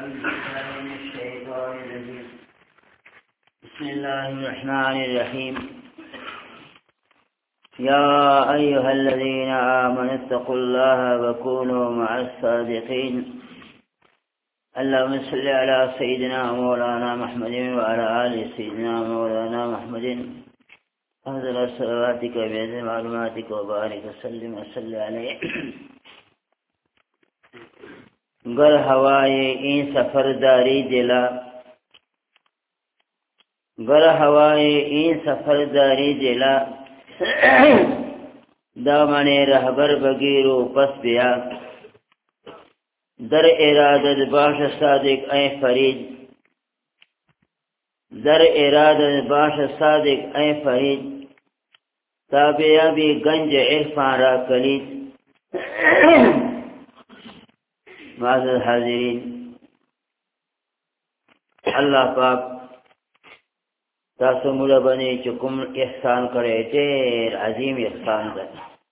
بسم الله الرحمن الرحيم. يا أيها الذين آمنوا اتقوا الله وكونوا مع الصادقين. اللهم صل على سيدنا مولانا محمد وعلى آل سيدنا مولانا محمد أفضل صلواتك بعز معلوماتك وبارك وسلم وصل عليه. گر ہوائے این سفرداری دلا، گر ہوائے این سفرداری دلا، دامن رہبر بگیرو پس بیا، در ارادت باش صادق اے فرید، در ارادت باش صادق اے فرید، تابعی گنج عرفان را کلید. معزز حاضرین، اللہ پاک تاسو مولا بنی چکم احسان کرے دیر عظیم احسان دا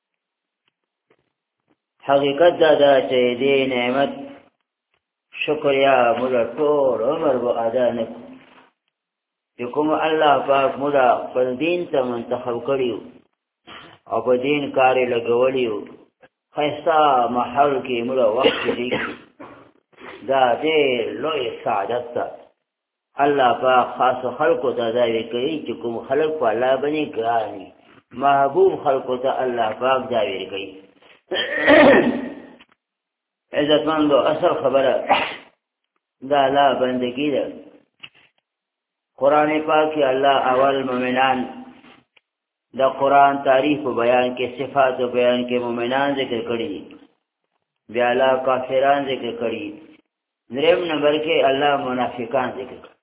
حقیقت دادا چے دی نعمت شکریہ مولا طول عمر با ادا نکو چکم اللہ پاک مولا پر دین تا منتخب کریو او پا دین کاری لگولیو خیستا محل کی مولا وقت دی دا دیر لوی سعادت تا اللہ پاک خاص خلق تا داوی کئی چکم خلق پا اللہ بنی گرانی محبوب خلق تا اللہ پاک داوی کئی. عزت مندو اصل خبر دا اللہ بندگی دا قرآن پاک کی اللہ اول مومنان دا قرآن تعریف و بیان کے صفات و بیان کے مومنان ذکر کری، بیا اللہ کافران ذکر کری، دریم نمبر کے اللہ منافقان ذکر کری.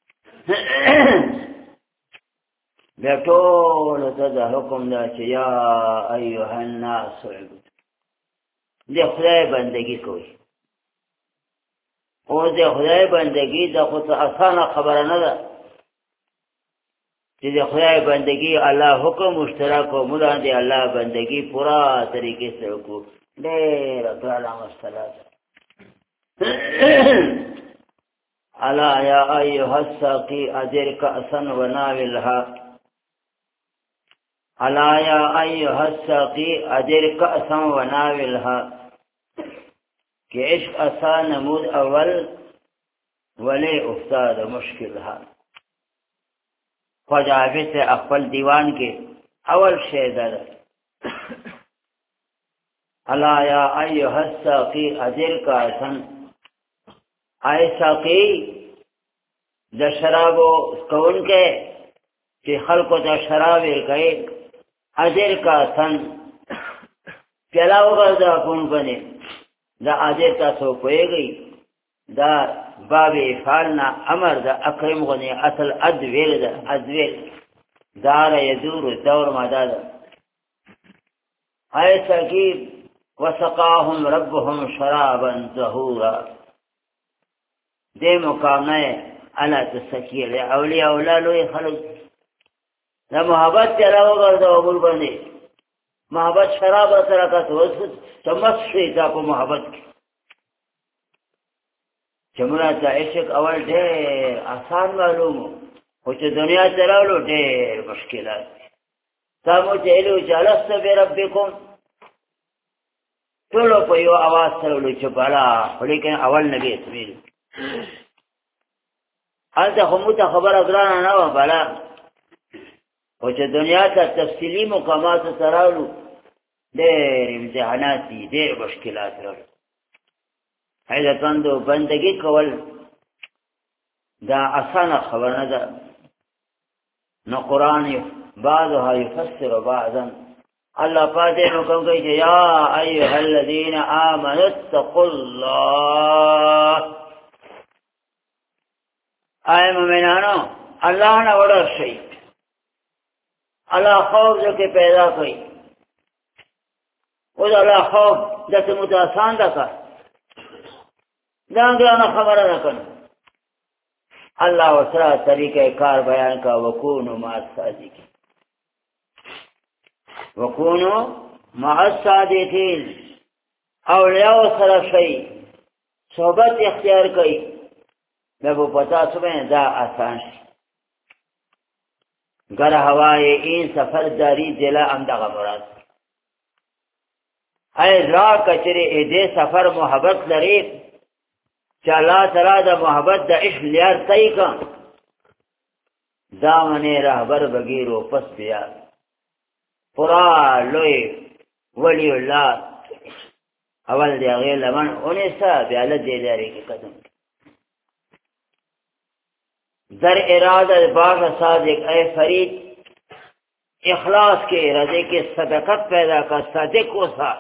بیا طول تا دا حکم دا چی یا ایوہ الناس عبد دی خدای بندگی کوئی. او دی خدای بندگی دا خود آسان خبر ندا چی دی خدای بندگی اللہ حکم مشترک و مدان دی اللہ بندگی پورا طریقے سے رکو دیر اکرالا مستلات. الا یا ایها الساقی ادر کأسا وناولها، الا یا ایها الساقی ادر کأسا وناولها، کہ عشق اسا نمود اول ولی افتاد مشکلها. خواجہ حافظ سے اقبل دیوان کے اول شعر دا الا یا ایها الساقی ادر کأسا، آئے ساقی دا شرابو کون کے کہ خلقو دا شراب ارکائے ادر کا سن پیلاو غردا کون بنے دا ادر کا سو کوئے گئی دا باب افعالنا امر دا اکرم غنی اصل ادویل دا ادویل دار یدور دور مدادا. آئے ساقی وسقاهم ربهم شرابا طہورا، دے مقام ہے اللہ تسکیر ہے اولیاء اولالوی خلق دا محبت تیرا وگر دا عبول بندے محبت شراب اثر کا تو چمس شیطا کو محبت کی چمنا تا عشق اول دیر آسان معلوم ہو خوچ دنیا تراولو دیر مشکلات تامو چہلو چالست بے ربکم چلو پیو آواز تراولو چپالا لیکن اول نبی اسمیل آلتا خموتا خبر اگرانا نوا بلا وچه دنیا تا تفصیلی مقامات سراولو دیر امتحاناتی دیر مشکلات رولو. حیدتاندو بندگی کول دا آسان خبر ندا نا قرآن بعضها یفسر بعضا. اللہ پاتے مکم کہی یا ایوہ الذین آمنوا اتقوا اللہ، آئے مومنانو اللہ نے وڑا شئی اللہ خوف جو کہ پیدا کئی وہ اللہ خوف جس متآسان دا کر دانگرانا خبر رکن اللہ وسرا طریقہ کار بیان کا وکونو مع الصادقین، وکونو مع الصادقین اولیاء سر شئی صحبت اختیار کئی میں وہ پتا سمیں دا آسان شی گر ہوائے این سفر داری دلا امدغا مراد اے را کچرے اے دے سفر محبت لریب چا اللہ تعالی دا محبت دا عشق لیار تی کن دامن رہبر بگیرو پس بیا پورا لوی ولی اللہ اول دیا غیر لمن انہیں سا بیالت دے داری کی قدم در ارادہ باغ صادق اے فرید اخلاص کے ارادے کے صدقت پیدا کر صادق کو سا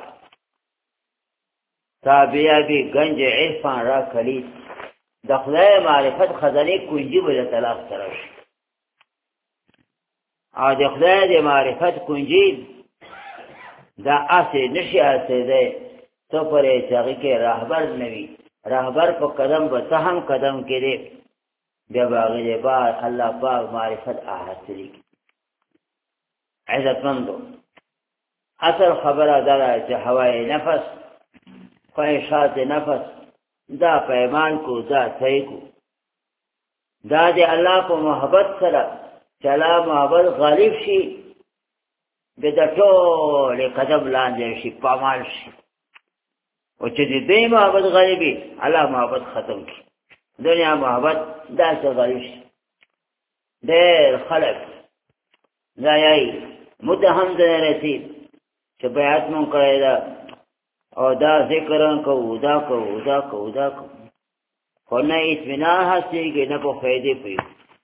تابعہ بھی گنج عرفان را کلید دخلۂ معرفت خزانے کنجی بجا طلاق سرش اور دخلۂ دے معرفت کنجی دا آسے نشی آسے دے تو پر چاگی کے راہبر نوی راہبر کو قدم بتہم قدم کے دے جب آگے بعد اللہ پاک معرفت حاصلی کی عزت مندو اصل خبر دارا چا ہوائے نفس خواہشات نفس دا پیمان کو دا تھے کو دا دے اللہ کو محبت سرا چلا محبت غالب شی بے دا ٹول قدم لاندے شی پامال شی اور چیزی دے محبت غالبی اللہ محبت ختم کی دنیا محبت دا سے غالب شی دیر خلق دا یای متہم دنے رسید چا بیعت من کرے دا اور دا ذکران کو دا کو دا کو دا کو اور نہ اطمینان حاصل کہ نہ کو فائدے پی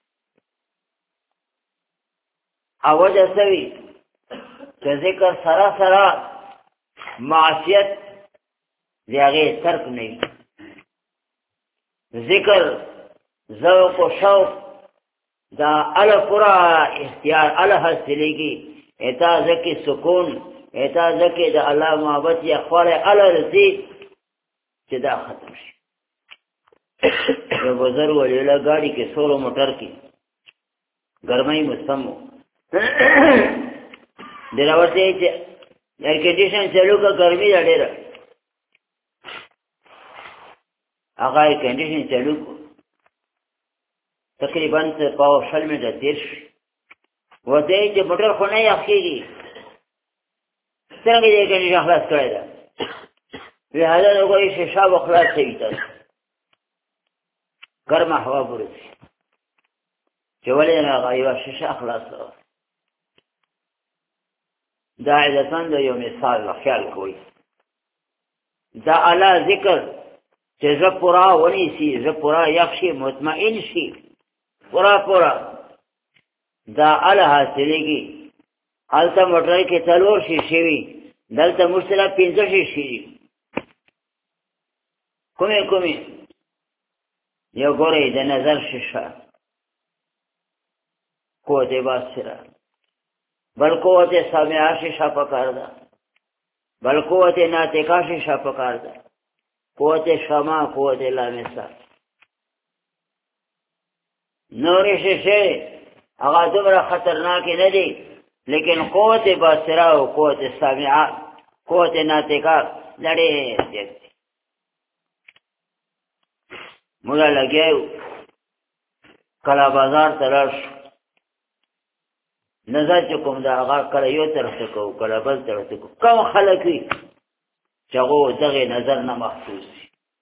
وجہ سوی کہ ذکر سرا سرا معصیت زیاغے ترک نہیں ذکر ذوق و شوق دا الپورا اختیار الحاصلے کی اعتاز کی سکون اعتاز کی دا اللہ محبت یا خوال الرزید چدا ختم شی جو بزر ولی اللہ گاڑی کے سول و موٹر کی گرمائی مستمو دراورتے ایئر کنڈیشن چلو کا گرمی دا ڈیرا آقا ایئر کنڈیشن چلو کو تقریباً سے پاو شل میں دا تیر شی وہ دے جو موٹر خو نہیں اخی گی سرنگی دے کنڈیشن خلاص کرے دا لہذا لوگو یہ شیشاب اخلاص سے بیتا گرم ہوا برسی چولی نا غایبا شیشا اخلاص ہوا دا عزتان دا یو مثال خیال کوئی دا علا ذکر چه زپورا ونی سی زپورا یخشی مطمئن شی پورا پورا دا علا حاصلے گی حالتا مٹرائی کے تلور شیشیوی دلتا مشتلا پینزو شیشیوی کمی کمی یو گوری دا نظر شیشا قوت باسرہ بل قوت سامعہ شیشا پکار دا بل قوت ناتکا شیشا پکار دا قوت شما قوت لامسا نوری شیشے اگا دمرا خطرناکی ندی لیکن قوت باسرہ و قوت سامعہ قوت ناتکا لڑے دیکھتے مولا لگیو کلا بازار تلاش نظر چکم دا آغا کلا یو طرف تکو کلا بل طرف تکو کم خلقی چگو دغی نظر نمخصوصی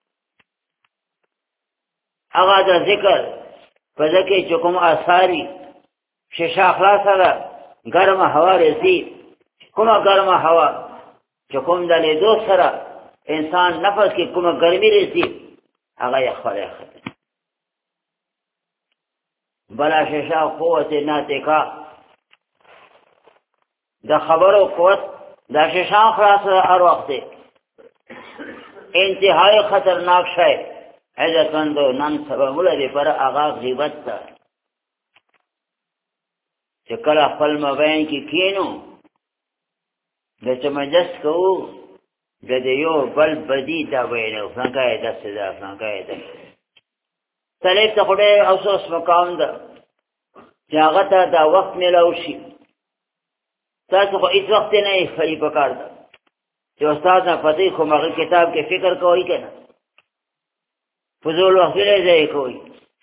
آغا دا ذکر پزکی چکم آثاری ششا خلاص دا گرم ہوا رسید کما گرم ہوا چکم دا لی دو سرا انسان نفس کی کما گرمی رسید آغا یخوال یخوال بلا ششا قوت ناتکا دا خبر و قوت دا ششان خلاص ہر وقت انتہائی خطرناک شای عزت مندو نن سبا مولا دی پر آغا غیبت تا چکل اخفل مبین کی کینو دا چمجس کو دا دیو بل بدی دا بینو فلنکای دست دا فلنکای دست تلیب تا خودے افسوس مقام دا جاغتا دا وقت ملاوشی تاسو خو اس وقت نہیں فری پکار دا جو استاد نا پتی خو مغل کتاب کے فکر کوئی کنا فضول وقت لے جائے کوئی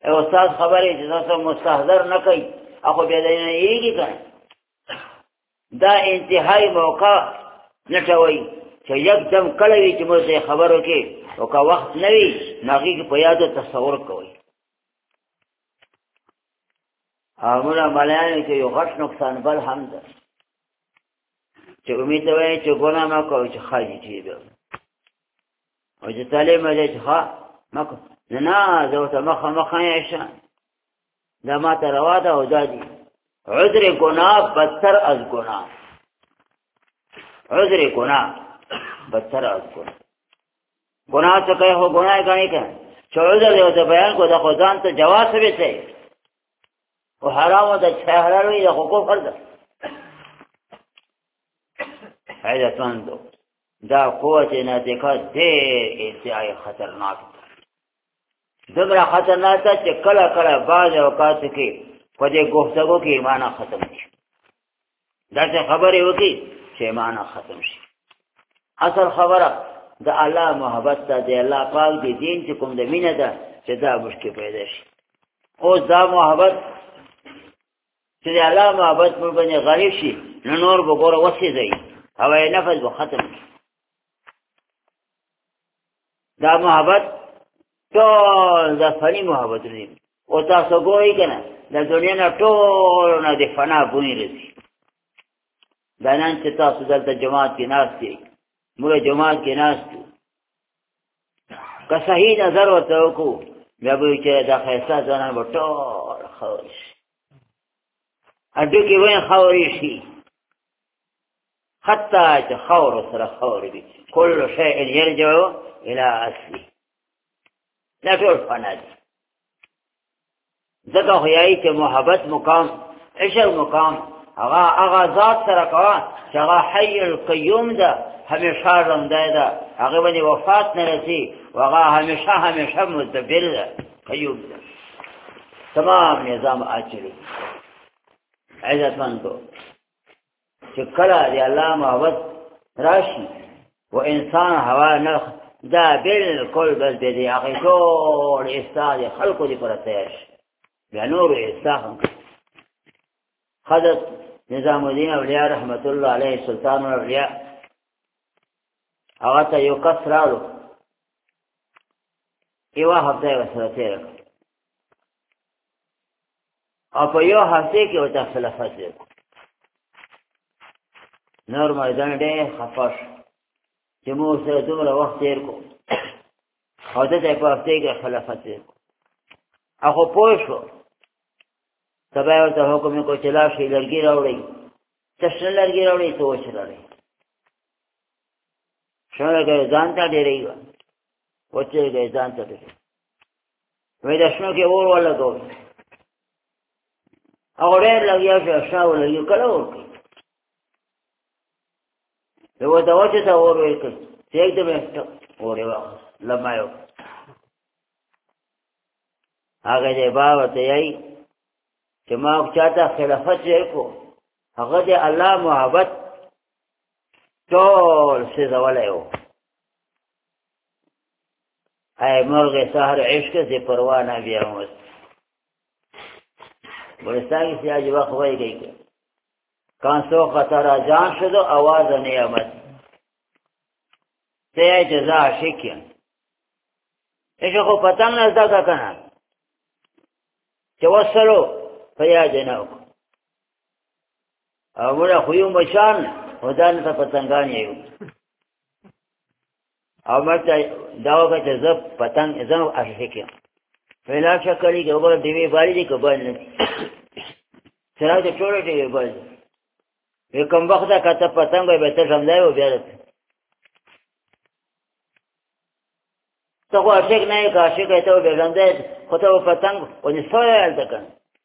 استاد خبرې چې تاسو مستحضر نه کوي اخو بیا نه یېږي کنه دا انتهایی موقع نټوي چې یکدم کله وی چې موږ خبرو کې او کا وخت نه وي ناګي په یاد تصور کوي امره ملایانو کې یو غټ نقصان بل هم ده چې امید وای چې ګناه ما کوي چې خاجي دي او چې تعلیم دې ښه مکو نه زه ته مخه عائشہ دا ما ته روا ده او دادی عذر گناه بدتر از گناه عذر گناه بدتر از گناه گناه څه کوي هو گناه کوي کنه چې عذر دې ته بیان کو دا خدان ته جواز به ته او حرام ده چې حلال وي دا خو کفر ده حیرتمندو دا قوت ناتقه ډېر انتهایی خطرناک دغه خطرناک چې کله کله باز اوقات کې په دې گفتگو کې ایمان ختم شي دا څه خبرې وکي چې ایمان ختم شي اصل خبره د الله محبت ته د الله پاک دی دین چې کوم د مینه ده چې دا مشکل پیدا شي او دا محبت چې د الله محبت په باندې غریب شي نور وګوره وسې دی هوای نفس به ختم شي دا محبت ټول د فانی محبت دی او تاسو ګورئ کنه د دنیا نه ټول نه د فنا بونی رسی دا نن چې تاسو دلته جماعت کې ناست یې موږ جماعت کې ناست یو که صحیح نظر ورته وکړو بیا به چې دا ښایسته ځوانان به ټول خاورې شي هډوکي به خاورې شي حتی چې خاور سره خاورې وي کل شیء یرجع الى اصله دا ټول فنا دي ځکه خو یایي چې محبت مقام عشق مقام هغه ذات سره کوه چې هغه حی القیوم ده همیشه ژوندی ده هغه باندې وفات نه رسي او هغه همیشه مدبر ده قیوم ده تمام نظام اچوي عزتمندو چې کله دی الله محبت راشي و انسان هوا نه دا بالکل بس دې هغه ټول استاد خلقو دې پر تیار شي بیا نور استاهم حضرت نظام الدین اولیاء رحمت الله علیه سلطان الاولیاء هغه ته یو کس راغلو یو هفته وسره تیر او په یو هفته کې وته خلافت وکړ نور میدان دې خفاش چې موږ سره دومره وخت تیر کو او دې په هفته کې خلافت وکړ هغه پوه شو سبا ورته حکم کو چلا شي لرګي راوړي تشل لرګي راوړي تو چلاري شنو ځان ته ډېرې و وچې ځان ته ډېرې وې د شنو کې اور ولا کو هغه ډېر لګیا شو شاو لګي کړه ورته یو دا وچې ته اور وې چې एकदम اورې وا لمایو هغه دې باور ته یې چې ما چاته خلافت یې کو هغه دې الله محبت ټول څه زولایو اي مرغ سحر عشق دې پروا نه بیا ومس ورستاګي سیاج وخت وای گئی کانسو خطر جان شدو आवाज نعمت ته جزا شکیه ایشو خو پتنګ نه زده کنه چې وسلو فیا جناو او موږ خو یو مشان ودان ته پتنګان یو او مرته داوګه چې زه پتنګ زنو اشکیه ویلا شکلې کې وګور دی وی باندې دی کبل نه سره دې ټوله دی بل وی کوم وخت دا کته پتنګ به ته سمځای و بیا ته خو اشک نه کا اشک ته به سمځای خو ته پتنګ ونی سوال تکن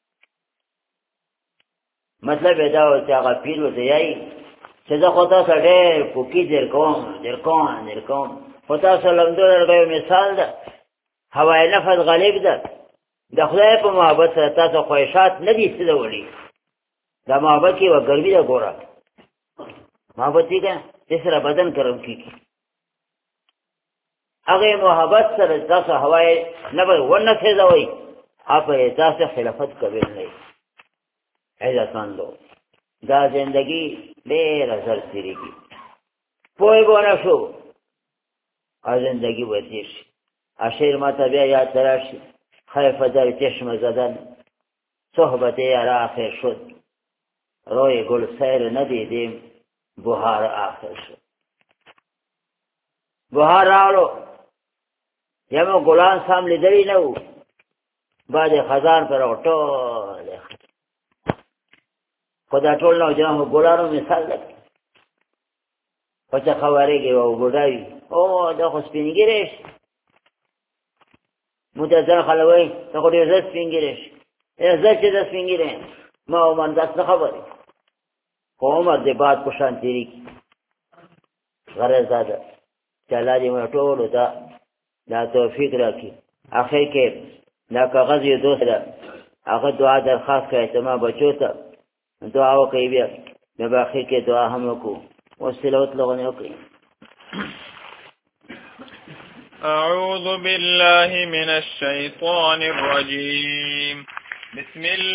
مطلب دا و چې هغه پیر و دی چې زه خو تاسو ډېر کوکی در کوم خو تاسو لمدور غو مثال ده هوای نفس غالب ده د خدای په محبت سره تاسو خواهشات نه دي څه وړي دا محبت کې و ګرمي ده ګوره محبت دې چې سره بدن کرم کیږي هغه محبت سره تاسو هوای نه ونه څه وي آپ ایتا سے خلافت قبل نہیں عزت مندو دا زندگی دیر ازر سیری کی پوئی بونا شو اور زندگی بتیش اشیر ما طبیع یاد تراشی خیف در چشم زدن صحبت یار آخر شد روی گل سیر ندیدیم بہار آخر شد بہار راولو یمو گلان سام لیدلی نو بعد خزان پر ټول خدا ټول نو جنو ګلانو مثال لګ پچا خوارېږي او ګډای او دا خو سپینګریش متځن خلوي ته خو دې زړه سپینګریش زه چې د سپینګرې ما ومن داس نه خبرې خو عمر دې بعد په شان تیری غرض زاده چلا دې مو ټول دا توفیق راکړي اخر کې دا کاغذ یو دوست ده هغه دعا درخواست کوي ته ما بچو ته دعا وکړي بیا د باخر کې دعا هم وکړو وسلوات لغنه وکړي أعوذ بالله من الشيطان الرجيم بسم الله